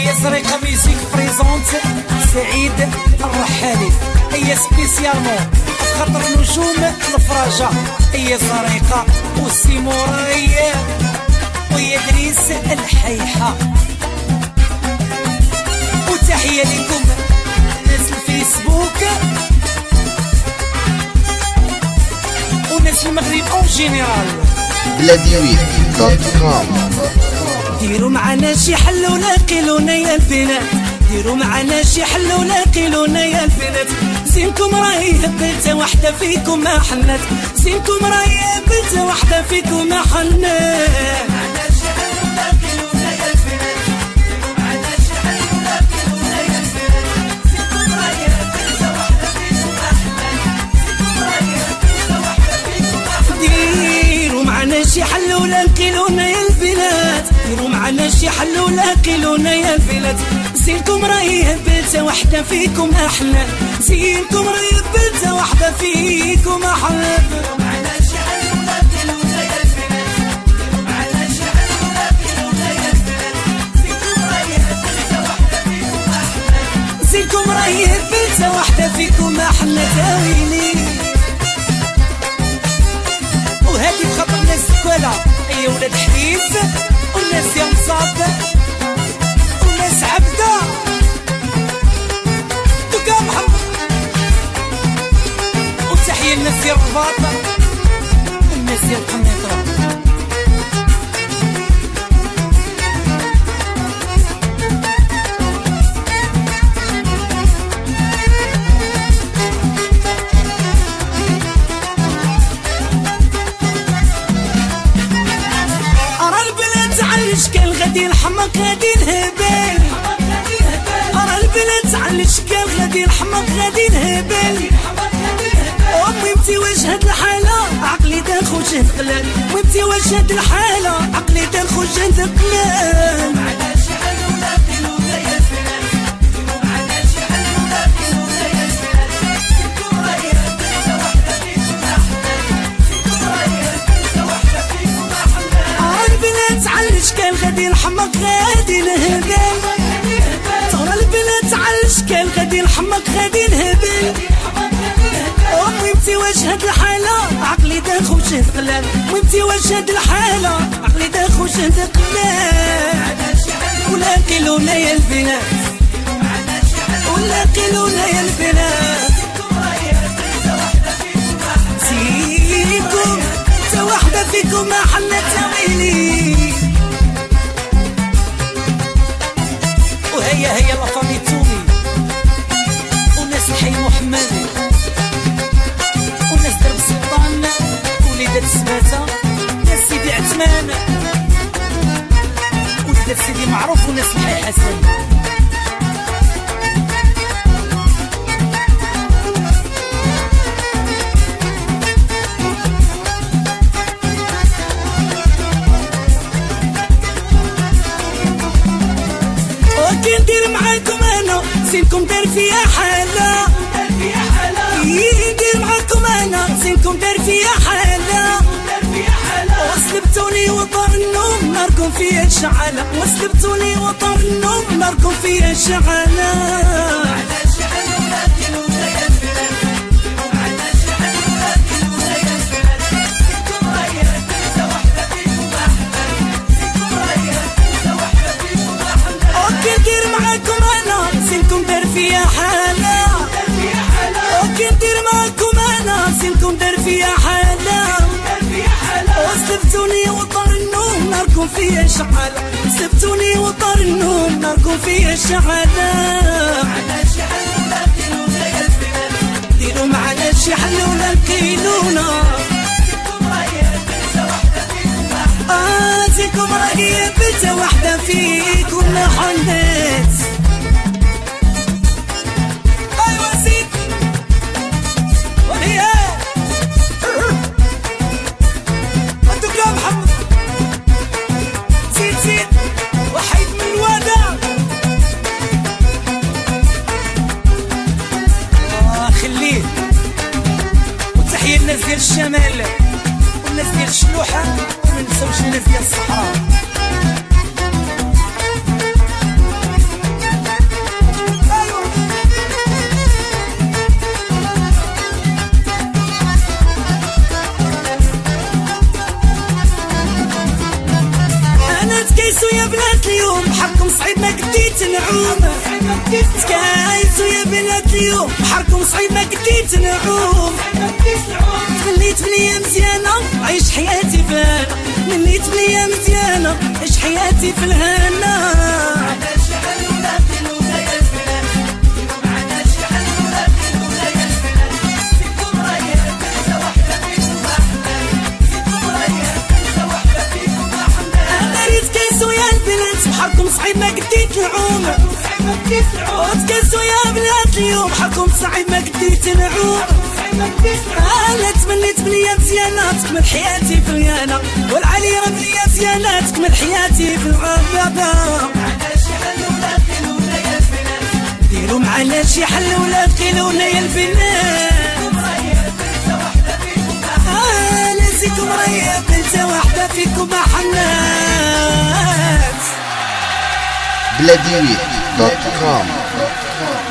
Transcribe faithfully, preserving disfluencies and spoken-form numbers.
هي زريقة ميوزيك بريزونت سعيد الرحالي، هي سبيسيالمون خاطر نجوم الفراجة، هي زريقة والسيمورية وهي دريس الحيحة. وتحية لكم ناس الفيسبوك وناس المغرب اون جينيرال. بلاديوي دوت كوم. ديروا معنا شي حل ولا قيلونا يا البنات، ديروا معنا شي حل ولا قيلونا يا البنات، زينكم راهي بنت وحده فيكم ما حنات، زينكم راهي بنت وحده فيكم ما حنات. ديروا معنا شي حل ولا قيلونا يا البنات، ديروا معنا شي حل ولا قيلونا يا البنات، زينكم راهي بنت وحده فيكم احلى، زينكم راهي بنت وحده فيكم احلى. ديروا معنا شي حل ولا قيلونا يا البنات، ديروا معنا شي حل ولا قيلونا يا البنات، زينكم راهي بنت وحده فيكم احلى، زينكم راهي بنت وحده فيكم احلى. تاويلي وهادي بخاطر الناس الكوالا، هي ولاد حبيب والناس يا مصاب والناس عبده وكا محمد. وتحية الناس ديال الرباط والناس ديال القنيطرة. شكال غادي الحماق غادي الهبال، ارى البنات على الشكال غادي الحماق غادي الهبال. امي متي واش هاد الحالة عقلي داخل جهد قلال، ومتي واش هاد الحالة عقلي داخل جهد قلال. معنا شي حل ولا قيلونا يا البنات، ديروا معنا شي حل ولا قيلونا يا البنات، زينكم راهي بنت وحدة فيكم احلى، زينكم راهي بنت وحدة فيكم احلى. ارى البنات على الشكال غادي الحماق غادي الهبال، ترى البنات على الشكال غادي الحماق غادي الهبال. امي متي واش هاد الحالة عقلي داخل جهد قلال، ومتي واش هاد الحالة عقلي داخل جهد قلال. ولا قيلونا يا البنات، ولا قيلونا يا البنات، زينكم تا وحدة فيكم ما حلت تاويلي. وهيا هيا لافامي تومي وناس الحي محمدي وناس درب السلطان وليدات السباتة، ناس سيدي عثمان وليدات سيدي معروف وناس الحي حسن. ندير معاكم انا زينكم دار فيا حالة، ندير معاكم انا زينكم دار فيا حالة، وسلبتوني وطر النوم ناركم فيا شعلة، وسلبتوني وطر النوم ناركم فيا شعلة. زينكم دار فيا حالة، اوكي ندير معاكم انا زينكم دار فيا حالة، وسلبتوني وطر النوم ناركم فيا شعلة، سلبتوني وطر النوم ناركم فيا شعلة. ديروا معنا شي حل ولا قيلونا، اه زينكم راهي بنت وحدة فيكم ما حنات. الناس ديال الشمال والناس ديال الشلوحة وما نساوش الناس ديال الصحراء. تكايسو يا بنات اليوم بحركم صعيب ما قديت نعوم تكايسو يا بنات اليوم بحركم صعيب ما قديت نعوم خليت بليا مزيانة عيش حياتي فانا مليت بليا مزيانة عيش حياتي في الهنا بحركم صعيب ما قديت نعوم وتكسوا يا بنات اليوم بحركم صعيب ما قديت نعوم انا تمنيت بليا مزيانة تكمل حياتي في اليانا والعلي راه بليا مزيانة تكمل حياتي في الغابة ديروا معنا شي حل ولا تقيلونا يا البنات لازمكم راهي بنت واحدة فيكم حنات بلاديوي دوت كوم.